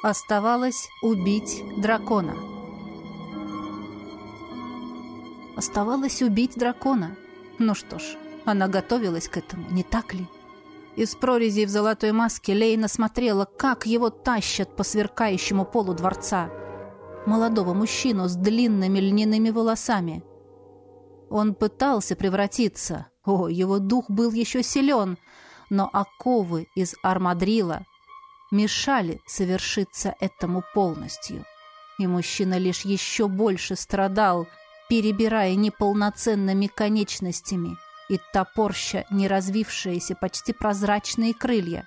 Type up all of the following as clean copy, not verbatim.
Оставалось убить дракона. Оставалось убить дракона. Ну что ж, она готовилась к этому, не так ли? Из прорезей в золотой маске Лейна смотрела, как его тащат по сверкающему полу дворца. Молодого мужчину с длинными льняными волосами. Он пытался превратиться. О, его дух был еще силен, но оковы из армадрила мешали совершиться этому полностью. И мужчина лишь еще больше страдал, перебирая неполноценными конечностями и топорща неразвившиеся почти прозрачные крылья.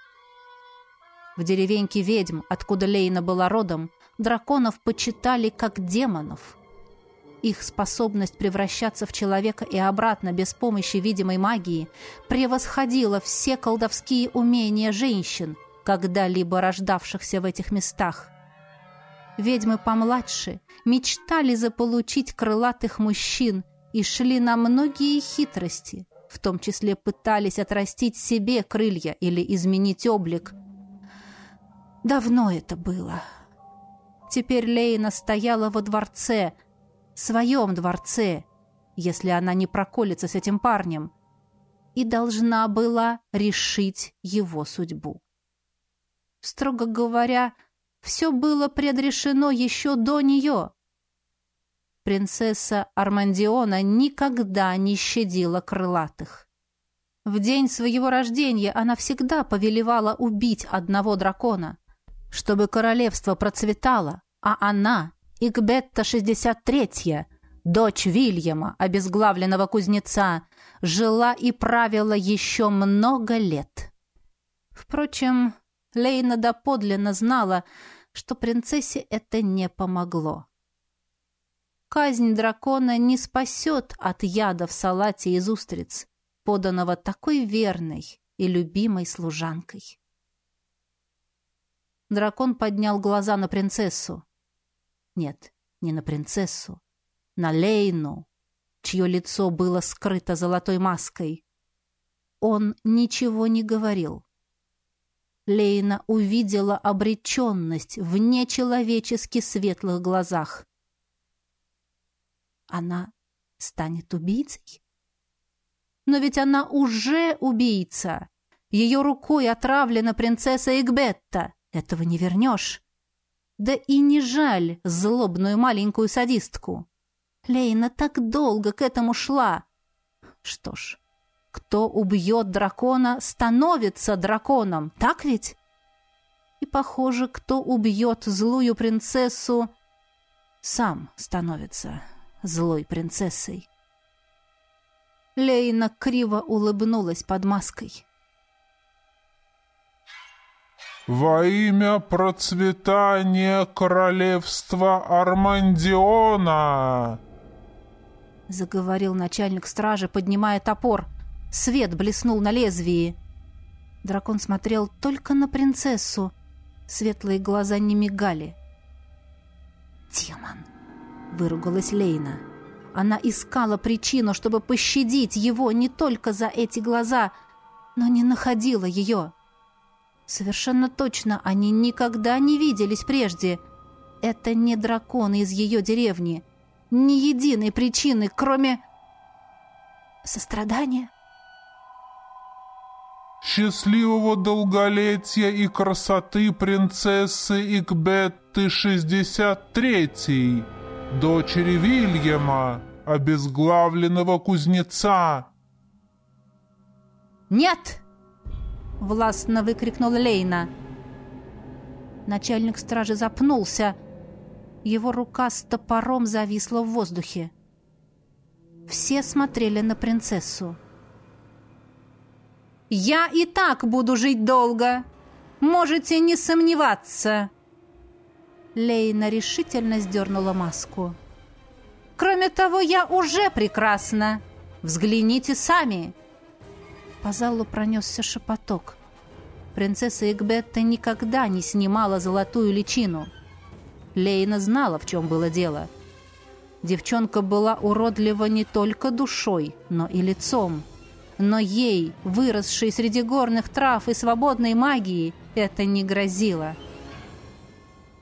В деревеньке ведьм, откуда Лейна была родом, драконов почитали как демонов. Их способность превращаться в человека и обратно без помощи видимой магии превосходила все колдовские умения женщин, когда-либо рождавшихся в этих местах. Ведьмы помладше мечтали заполучить крылатых мужчин и шли на многие хитрости, в том числе пытались отрастить себе крылья или изменить облик. Давно это было. Теперь Лейна стояла во дворце, своем дворце, если она не проколется с этим парнем, и должна была решить его судьбу. Строго говоря, все было предрешено еще до нее. Принцесса Армандиона никогда не щадила крылатых. В день своего рождения она всегда повелевала убить одного дракона, чтобы королевство процветало, а она, Игбетта 63-я, дочь Вильяма, обезглавленного кузнеца, жила и правила еще много лет. Впрочем, Лейна доподлинно знала, что принцессе это не помогло. Казнь дракона не спасет от яда в салате из устриц, поданного такой верной и любимой служанкой. Дракон поднял глаза на принцессу. Нет, не на принцессу, на Лейну, чье лицо было скрыто золотой маской. Он ничего не говорил. Лейна увидела обреченность в нечеловечески светлых глазах. Она станет убийцей? Но ведь она уже убийца. Ее рукой отравлена принцесса Игбетта. Этого не вернешь. Да и не жаль злобную маленькую садистку. Лейна так долго к этому шла. Что ж, кто убьет дракона, становится драконом, так ведь? И, похоже, кто убьет злую принцессу, сам становится злой принцессой. Лейна криво улыбнулась под маской. «Во имя процветания королевства Армандиона!» заговорил начальник стражи, поднимая топор. Свет блеснул на лезвии. Дракон смотрел только на принцессу. Светлые глаза не мигали. «Демон!» — выругалась Лейна. Она искала причину, чтобы пощадить его не только за эти глаза, но не находила ее. Совершенно точно они никогда не виделись прежде. Это не дракон из ее деревни. Ни единой причины, кроме сострадания. «Счастливого долголетия и красоты принцессы Игбетты 63-й, дочери Вильяма, обезглавленного кузнеца!» «Нет!» — властно выкрикнула Лейна. Начальник стражи запнулся. Его рука с топором зависла в воздухе. Все смотрели на принцессу. «Я и так буду жить долго. Можете не сомневаться!» Лейна решительно сдернула маску. «Кроме того, я уже прекрасна. Взгляните сами!» По залу пронесся шепоток. Принцесса Игбетта никогда не снимала золотую личину. Лейна знала, в чем было дело. Девчонка была уродлива не только душой, но и лицом. Но ей, выросшей среди горных трав и свободной магии, это не грозило.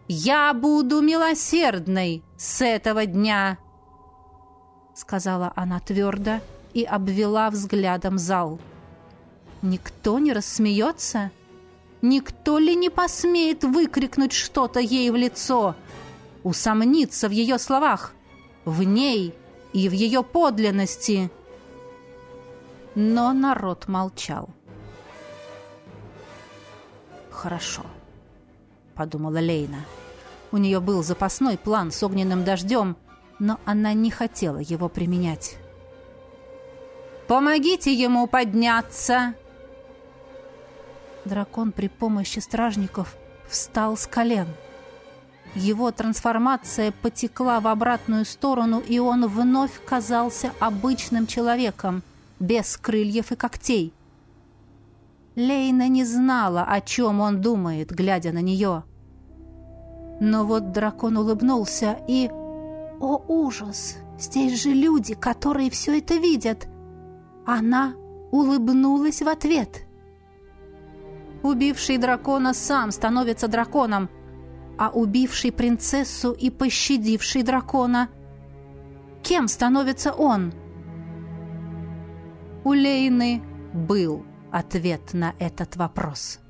«Я буду милосердной с этого дня», — сказала она твердо и обвела взглядом зал. «Никто не рассмеется? Никто ли не посмеет выкрикнуть что-то ей в лицо, усомниться в ее словах, в ней и в ее подлинности?» Но народ молчал. «Хорошо», — подумала Лейна. У нее был запасной план с огненным дождем, но она не хотела его применять. «Помогите ему подняться!» Дракон при помощи стражников встал с колен. Его трансформация потекла в обратную сторону, и он вновь казался обычным человеком, без крыльев и когтей. Лейна не знала, о чем он думает, глядя на нее. Но вот дракон улыбнулся, и... О, ужас! Здесь же люди, которые все это видят! Она улыбнулась в ответ. Убивший дракона сам становится драконом, а убивший принцессу и пощадивший дракона... Кем становится он? У Лейны был ответ на этот вопрос.